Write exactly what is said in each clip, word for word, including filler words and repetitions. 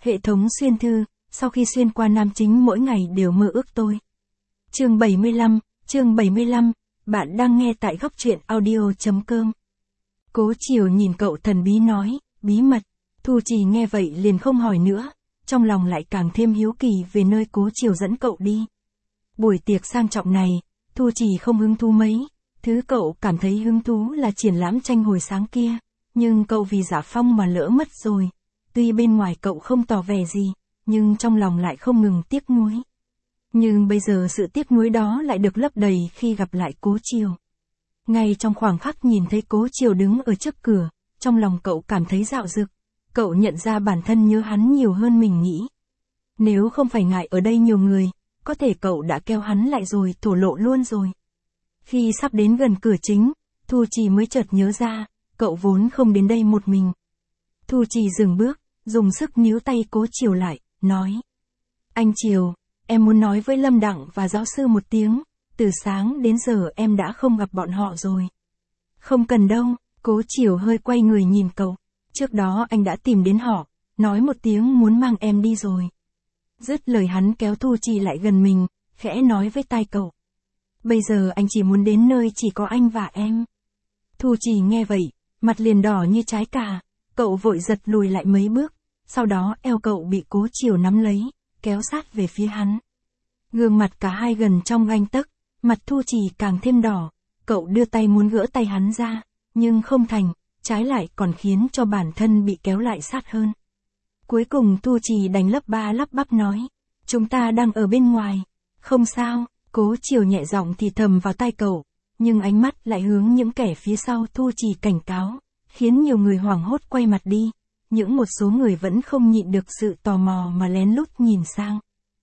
Hệ thống xuyên thư, sau khi xuyên qua nam chính mỗi ngày đều mơ ước tôi. Chương bảy mươi lăm, chương bảy mươi lăm, bạn đang nghe tại góc truyện audio chấm com. Cố Chiều nhìn cậu thần bí nói, bí mật. Thu Trì nghe vậy liền không hỏi nữa, trong lòng lại càng thêm hiếu kỳ về nơi Cố Chiều dẫn cậu đi. Buổi tiệc sang trọng này, Thu Trì không hứng thú mấy, thứ cậu cảm thấy hứng thú là triển lãm tranh hồi sáng kia, nhưng cậu vì Giả Phong mà lỡ mất rồi. Tuy bên ngoài cậu không tỏ vẻ gì, nhưng trong lòng lại không ngừng tiếc nuối. Nhưng bây giờ sự tiếc nuối đó lại được lấp đầy khi gặp lại Cố Chiều. Ngay trong khoảng khắc nhìn thấy Cố Chiều đứng ở trước cửa, trong lòng cậu cảm thấy dạo dực. Cậu nhận ra bản thân nhớ hắn nhiều hơn mình nghĩ. Nếu không phải ngại ở đây nhiều người, có thể cậu đã kéo hắn lại rồi, thổ lộ luôn rồi. Khi sắp đến gần cửa chính, Thu Trì mới chợt nhớ ra, cậu vốn không đến đây một mình. Thu Trì dừng bước, dùng sức níu tay Cố Chiều lại, nói. Anh Chiều, em muốn nói với Lâm Đặng và giáo sư một tiếng, từ sáng đến giờ em đã không gặp bọn họ rồi. Không cần đâu, Cố Chiều hơi quay người nhìn cậu. Trước đó anh đã tìm đến họ, nói một tiếng muốn mang em đi rồi. Dứt lời hắn kéo Thu Trì lại gần mình, khẽ nói với tai cậu. Bây giờ anh chỉ muốn đến nơi chỉ có anh và em. Thu Trì nghe vậy, mặt liền đỏ như trái cà, cậu vội giật lùi lại mấy bước, sau đó eo cậu bị Cố Chiều nắm lấy, kéo sát về phía hắn. Gương mặt cả hai gần trong ganh tấc, mặt Thu Trì càng thêm đỏ, cậu đưa tay muốn gỡ tay hắn ra, nhưng không thành. Trái lại còn khiến cho bản thân bị kéo lại sát hơn. Cuối cùng Thu Trì đành lắp ba lắp bắp nói, chúng ta đang ở bên ngoài, không sao. Cố Chiều nhẹ giọng thì thầm vào tai cậu, nhưng ánh mắt lại hướng những kẻ phía sau Thu Trì cảnh cáo, khiến nhiều người hoảng hốt quay mặt đi, những một số người vẫn không nhịn được sự tò mò mà lén lút nhìn sang.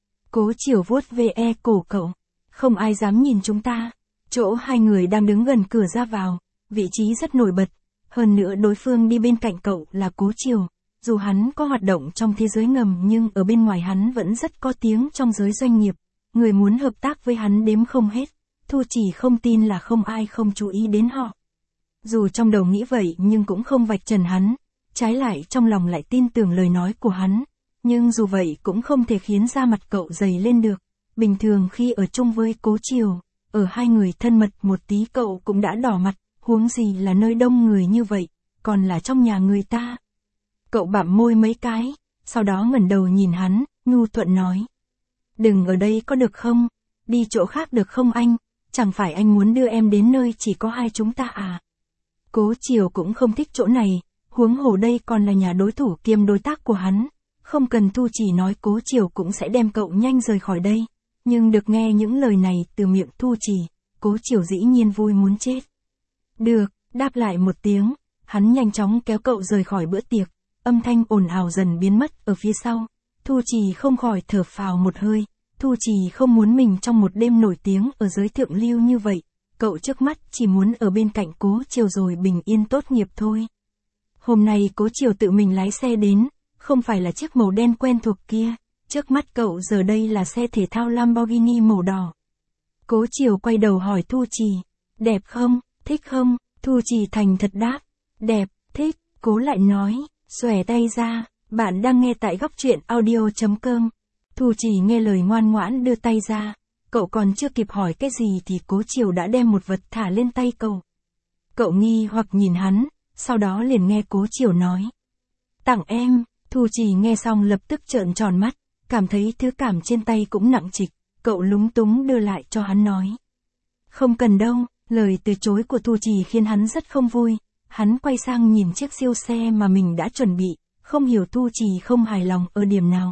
Cố Chiều vuốt ve cổ cậu, không ai dám nhìn chúng ta, chỗ hai người đang đứng gần cửa ra vào, vị trí rất nổi bật. Hơn nữa đối phương đi bên cạnh cậu là Cố Chiều, dù hắn có hoạt động trong thế giới ngầm nhưng ở bên ngoài hắn vẫn rất có tiếng trong giới doanh nghiệp, người muốn hợp tác với hắn đếm không hết, Thu Trì không tin là không ai không chú ý đến họ. Dù trong đầu nghĩ vậy nhưng cũng không vạch trần hắn, trái lại trong lòng lại tin tưởng lời nói của hắn, nhưng dù vậy cũng không thể khiến da mặt cậu dày lên được, bình thường khi ở chung với Cố Chiều, ở hai người thân mật một tí cậu cũng đã đỏ mặt. Huống gì là nơi đông người như vậy, còn là trong nhà người ta. Cậu bặm môi mấy cái, sau đó ngẩng đầu nhìn hắn, nhu thuận nói. Đừng ở đây có được không? Đi chỗ khác được không anh? Chẳng phải anh muốn đưa em đến nơi chỉ có hai chúng ta à? Cố Chiều cũng không thích chỗ này, huống hồ đây còn là nhà đối thủ kiêm đối tác của hắn. Không cần Thu Trì nói Cố Chiều cũng sẽ đem cậu nhanh rời khỏi đây. Nhưng được nghe những lời này từ miệng Thu Trì, Cố Chiều dĩ nhiên vui muốn chết. Được, đáp lại một tiếng, hắn nhanh chóng kéo cậu rời khỏi bữa tiệc, âm thanh ồn ào dần biến mất ở phía sau. Thu Trì không khỏi thở phào một hơi, Thu Trì không muốn mình trong một đêm nổi tiếng ở giới thượng lưu như vậy, cậu trước mắt chỉ muốn ở bên cạnh Cố Chiều rồi bình yên tốt nghiệp thôi. Hôm nay Cố Chiều tự mình lái xe đến, không phải là chiếc màu đen quen thuộc kia, trước mắt cậu giờ đây là xe thể thao Lamborghini màu đỏ. Cố Chiều quay đầu hỏi Thu Trì, đẹp không? Thích không? Thu Trì thành thật đáp. Đẹp, thích. Cố lại nói, xòe tay ra, bạn đang nghe tại góc truyện audio chấm com. Thu Trì nghe lời ngoan ngoãn đưa tay ra, cậu còn chưa kịp hỏi cái gì thì Cố Chiều đã đem một vật thả lên tay cậu. Cậu nghi hoặc nhìn hắn, sau đó liền nghe Cố Chiều nói. Tặng em. Thu Trì nghe xong lập tức trợn tròn mắt, cảm thấy thứ cảm trên tay cũng nặng trịch, cậu lúng túng đưa lại cho hắn nói. Không cần đâu. Lời từ chối của Thu Trì khiến hắn rất không vui, hắn quay sang nhìn chiếc siêu xe mà mình đã chuẩn bị, không hiểu Thu Trì không hài lòng ở điểm nào.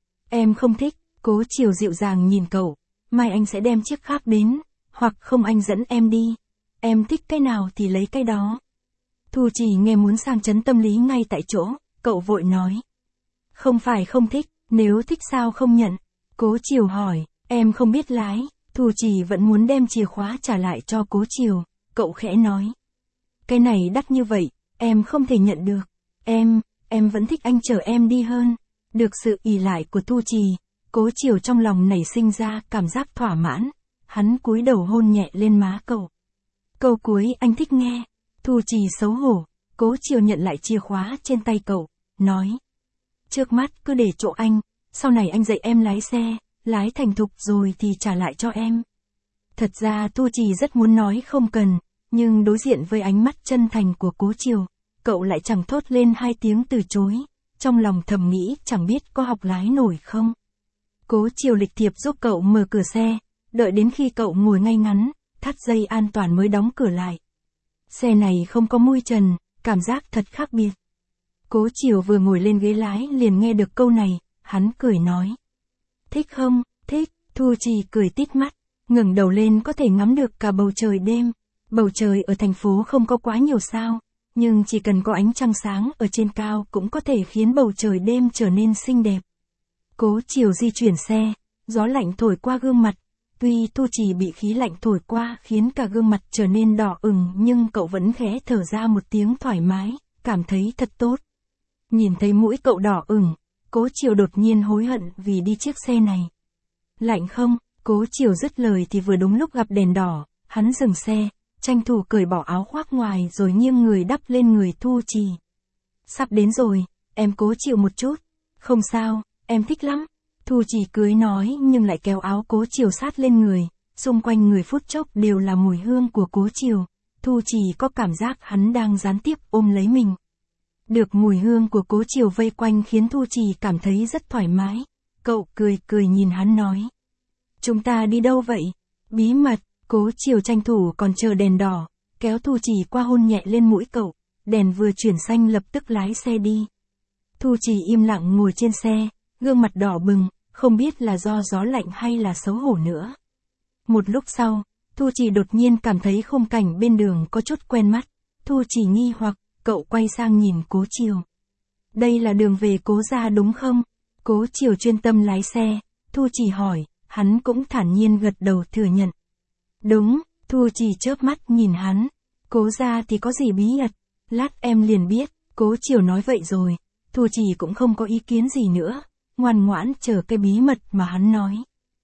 Em không thích. Cố Chiều dịu dàng nhìn cậu, mai anh sẽ đem chiếc khác đến, hoặc không anh dẫn em đi. Em thích cái nào thì lấy cái đó. Thu Trì nghe muốn sang chấn tâm lý ngay tại chỗ, cậu vội nói. Không phải không thích, nếu thích sao không nhận? Cố Chiều hỏi, em không biết lái. Thu Trì vẫn muốn đem chìa khóa trả lại cho Cố Chiều, cậu khẽ nói. Cái này đắt như vậy, em không thể nhận được. Em, em vẫn thích anh chở em đi hơn. Được sự ỷ lại của Thu Trì, Cố Chiều trong lòng nảy sinh ra cảm giác thỏa mãn. Hắn cúi đầu hôn nhẹ lên má cậu. Câu cuối anh thích nghe. Thu Trì xấu hổ, Cố Chiều nhận lại chìa khóa trên tay cậu, nói. trước mắt cứ để chỗ anh, sau này anh dạy em lái xe, lái thành thục rồi thì trả lại cho em. Thật ra Thu Trì rất muốn nói không cần, nhưng đối diện với ánh mắt chân thành của Cố Chiều, cậu lại chẳng thốt lên hai tiếng từ chối, trong lòng thầm nghĩ chẳng biết có học lái nổi không. Cố Chiều lịch thiệp giúp cậu mở cửa xe, đợi đến khi cậu ngồi ngay ngắn, thắt dây an toàn mới đóng cửa lại. Xe này không có mui trần, cảm giác thật khác biệt. Cố Chiều vừa ngồi lên ghế lái liền nghe được câu này, hắn cười nói. Thích không, thích, Thu Trì cười tít mắt, ngẩng đầu lên có thể ngắm được cả bầu trời đêm. Bầu trời ở thành phố không có quá nhiều sao, nhưng chỉ cần có ánh trăng sáng ở trên cao cũng có thể khiến bầu trời đêm trở nên xinh đẹp. Cố Chiều di chuyển xe, gió lạnh thổi qua gương mặt, tuy Thu Trì bị khí lạnh thổi qua khiến cả gương mặt trở nên đỏ ửng nhưng cậu vẫn khẽ thở ra một tiếng thoải mái, cảm thấy thật tốt. Nhìn thấy mũi cậu đỏ ửng, Cố Chiều đột nhiên hối hận vì đi chiếc xe này. Lạnh không? Cố Chiều dứt lời thì vừa đúng lúc gặp đèn đỏ, hắn dừng xe, tranh thủ cởi bỏ áo khoác ngoài rồi nghiêng người đắp lên người Thu Trì. Sắp đến rồi, em cố chịu một chút. Không sao, em thích lắm. Thu Trì cười nói nhưng lại kéo áo Cố Chiều sát lên người, xung quanh người phút chốc đều là mùi hương của Cố Chiều. Thu Trì có cảm giác hắn đang gián tiếp ôm lấy mình. Được mùi hương của Cố Chiều vây quanh khiến Thu Trì cảm thấy rất thoải mái. Cậu cười cười nhìn hắn nói. Chúng ta đi đâu vậy? Bí mật. Cố Chiều tranh thủ còn chờ đèn đỏ, kéo Thu Trì qua hôn nhẹ lên mũi cậu, đèn vừa chuyển xanh lập tức lái xe đi. Thu Trì im lặng ngồi trên xe, gương mặt đỏ bừng, không biết là do gió lạnh hay là xấu hổ nữa. Một lúc sau, Thu Trì đột nhiên cảm thấy khung cảnh bên đường có chút quen mắt. Thu Trì nghi hoặc, cậu quay sang nhìn Cố Chiều. Đây là đường về Cố gia đúng không? Cố Chiều chuyên tâm lái xe, Thu Trì hỏi, hắn cũng thản nhiên gật đầu thừa nhận. Đúng, Thu Trì chớp mắt nhìn hắn. Cố gia thì có gì bí mật? Lát em liền biết. Cố Chiều nói vậy rồi, Thu Trì cũng không có ý kiến gì nữa, ngoan ngoãn chờ cái bí mật mà hắn nói.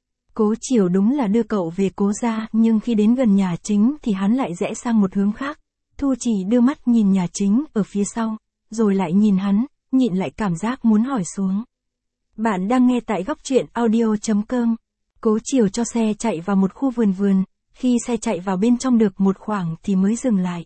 Cố Chiều đúng là đưa cậu về Cố gia, nhưng khi đến gần nhà chính thì hắn lại rẽ sang một hướng khác. Thu Trì đưa mắt nhìn nhà chính ở phía sau, rồi lại nhìn hắn, nhịn lại cảm giác muốn hỏi xuống. Bạn đang nghe tại góc truyện audio chấm com. Cố Chiều cho xe chạy vào một khu vườn vườn, khi xe chạy vào bên trong được một khoảng thì mới dừng lại.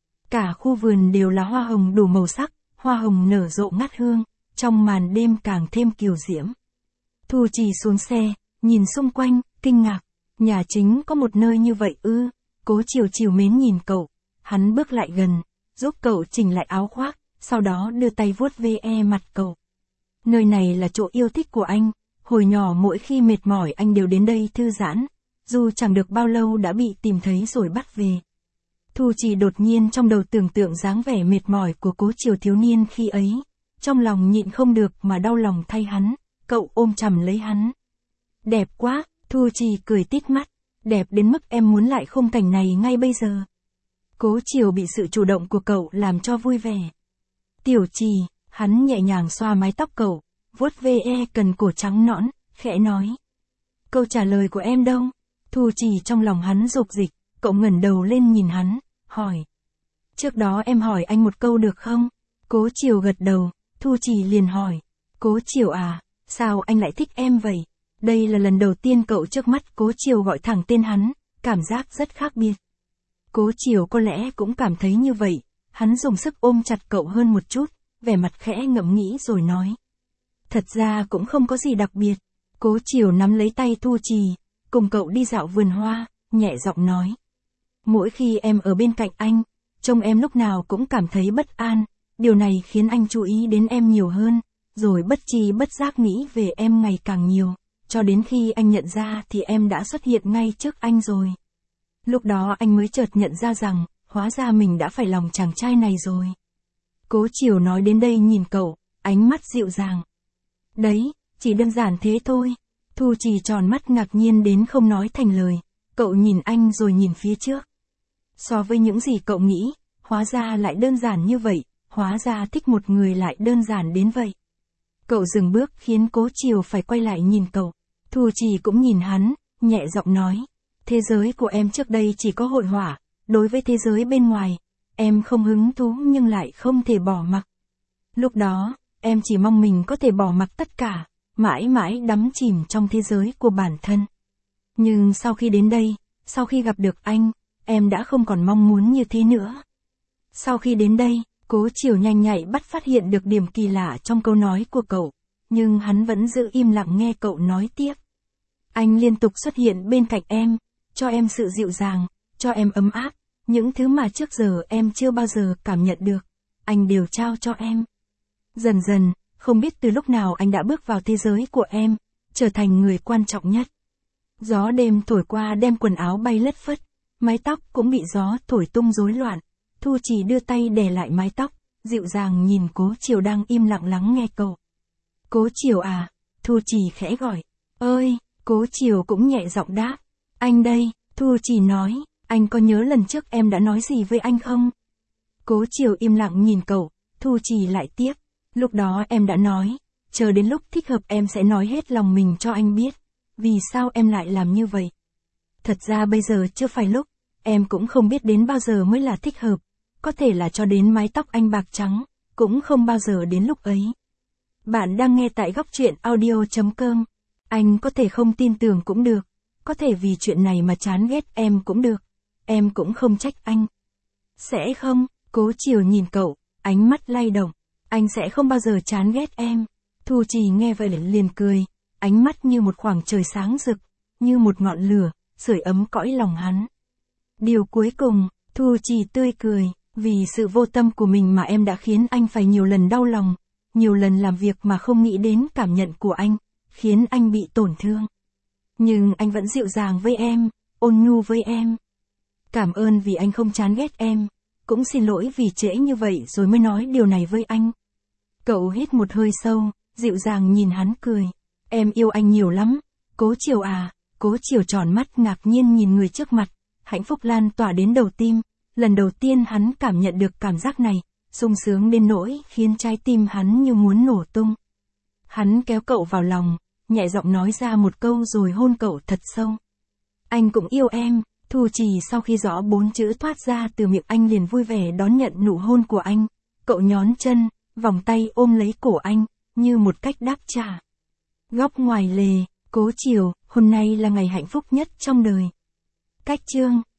Cả khu vườn đều là hoa hồng đủ màu sắc, hoa hồng nở rộ ngát hương, trong màn đêm càng thêm kiều diễm. Thu Trì xuống xe, nhìn xung quanh, kinh ngạc, nhà chính có một nơi như vậy ư? Cố Chiều trìu mến nhìn cậu, hắn bước lại gần, giúp cậu chỉnh lại áo khoác, sau đó đưa tay vuốt ve mặt cậu. Nơi này là chỗ yêu thích của anh, hồi nhỏ mỗi khi mệt mỏi anh đều đến đây thư giãn, dù chẳng được bao lâu đã bị tìm thấy rồi bắt về. Thu Trì đột nhiên trong đầu tưởng tượng dáng vẻ mệt mỏi của Cố Chiều thiếu niên khi ấy, trong lòng nhịn không được mà đau lòng thay hắn, cậu ôm chầm lấy hắn. Đẹp quá, Thu Trì cười tít mắt, đẹp đến mức em muốn lại khung cảnh này ngay bây giờ. Cố Chiều bị sự chủ động của cậu làm cho vui vẻ. Tiểu Trì, hắn nhẹ nhàng xoa mái tóc cậu, vuốt ve cần cổ trắng nõn, khẽ nói. Câu trả lời của em đâu? Thu Trì trong lòng hắn dục dịch, cậu ngẩng đầu lên nhìn hắn, hỏi. Trước đó em hỏi anh một câu được không? Cố Chiều gật đầu, Thu Trì liền hỏi. Cố Chiều à, sao anh lại thích em vậy? Đây là lần đầu tiên cậu trước mắt Cố Chiều gọi thẳng tên hắn, cảm giác rất khác biệt. Cố Chiều có lẽ cũng cảm thấy như vậy, hắn dùng sức ôm chặt cậu hơn một chút, vẻ mặt khẽ ngẫm nghĩ rồi nói. Thật ra cũng không có gì đặc biệt. Cố Chiều nắm lấy tay Thu Trì, cùng cậu đi dạo vườn hoa, nhẹ giọng nói. Mỗi khi em ở bên cạnh anh, trông em lúc nào cũng cảm thấy bất an, điều này khiến anh chú ý đến em nhiều hơn, rồi bất tri bất giác nghĩ về em ngày càng nhiều, cho đến khi anh nhận ra thì em đã xuất hiện ngay trước anh rồi. Lúc đó anh mới chợt nhận ra rằng, hóa ra mình đã phải lòng chàng trai này rồi. Cố Chiều nói đến đây nhìn cậu, ánh mắt dịu dàng. Đấy, chỉ đơn giản thế thôi. Thu Trì tròn mắt ngạc nhiên đến không nói thành lời, cậu nhìn anh rồi nhìn phía trước. So với những gì cậu nghĩ, hóa ra lại đơn giản như vậy, hóa ra thích một người lại đơn giản đến vậy. Cậu dừng bước khiến Cố Chiều phải quay lại nhìn cậu. Thu Trì cũng nhìn hắn, nhẹ giọng nói. Thế giới của em trước đây chỉ có hội họa, đối với thế giới bên ngoài, em không hứng thú nhưng lại không thể bỏ mặc. Lúc đó, em chỉ mong mình có thể bỏ mặc tất cả, mãi mãi đắm chìm trong thế giới của bản thân. Nhưng sau khi đến đây, sau khi gặp được anh, em đã không còn mong muốn như thế nữa. Sau khi đến đây, Cố Chiều nhanh nhạy bắt phát hiện được điểm kỳ lạ trong câu nói của cậu, nhưng hắn vẫn giữ im lặng nghe cậu nói tiếp. Anh liên tục xuất hiện bên cạnh em, cho em sự dịu dàng, cho em ấm áp, những thứ mà trước giờ em chưa bao giờ cảm nhận được, anh đều trao cho em. Dần dần, không biết từ lúc nào anh đã bước vào thế giới của em, trở thành người quan trọng nhất. Gió đêm thổi qua đem quần áo bay lất phất, mái tóc cũng bị gió thổi tung rối loạn. Thu Trì đưa tay đè lại mái tóc, dịu dàng nhìn Cố Chiều đang im lặng lắng nghe cậu. Cố Chiều à, Thu Trì khẽ gọi. Ơi, Cố Chiều cũng nhẹ giọng đáp. Anh đây, Thu Trì nói, anh có nhớ lần trước em đã nói gì với anh không? Cố Chiều im lặng nhìn cậu, Thu Trì lại tiếp. Lúc đó em đã nói, chờ đến lúc thích hợp em sẽ nói hết lòng mình cho anh biết. Vì sao em lại làm như vậy? Thật ra bây giờ chưa phải lúc, em cũng không biết đến bao giờ mới là thích hợp. Có thể là cho đến mái tóc anh bạc trắng, cũng không bao giờ đến lúc ấy. Bạn đang nghe tại góc truyện audio chấm com. Anh có thể không tin tưởng cũng được, có thể vì chuyện này mà chán ghét em cũng được, em cũng không trách anh. Sẽ không, Cố Chiều nhìn cậu, ánh mắt lay động, anh sẽ không bao giờ chán ghét em. Thu Trì nghe vậy liền cười, ánh mắt như một khoảng trời sáng rực, như một ngọn lửa, sưởi ấm cõi lòng hắn. Điều cuối cùng, Thu Trì tươi cười, vì sự vô tâm của mình mà em đã khiến anh phải nhiều lần đau lòng, nhiều lần làm việc mà không nghĩ đến cảm nhận của anh, khiến anh bị tổn thương. Nhưng anh vẫn dịu dàng với em, ôn nhu với em. Cảm ơn vì anh không chán ghét em, cũng xin lỗi vì trễ như vậy rồi mới nói điều này với anh. Cậu hít một hơi sâu, dịu dàng nhìn hắn cười. Em yêu anh nhiều lắm, Cố Chiều à. Cố Chiều tròn mắt ngạc nhiên nhìn người trước mặt, hạnh phúc lan tỏa đến đầu tim. Lần đầu tiên hắn cảm nhận được cảm giác này, sung sướng đến nỗi khiến trái tim hắn như muốn nổ tung. Hắn kéo cậu vào lòng, nhẹ giọng nói ra một câu rồi hôn cậu thật sâu. Anh cũng yêu em. Thu Trì sau khi rõ bốn chữ thoát ra từ miệng anh liền vui vẻ đón nhận nụ hôn của anh. Cậu nhón chân, vòng tay ôm lấy cổ anh, như một cách đáp trả. Góc ngoài lề, Cố Chiều, hôm nay là ngày hạnh phúc nhất trong đời. Cách chương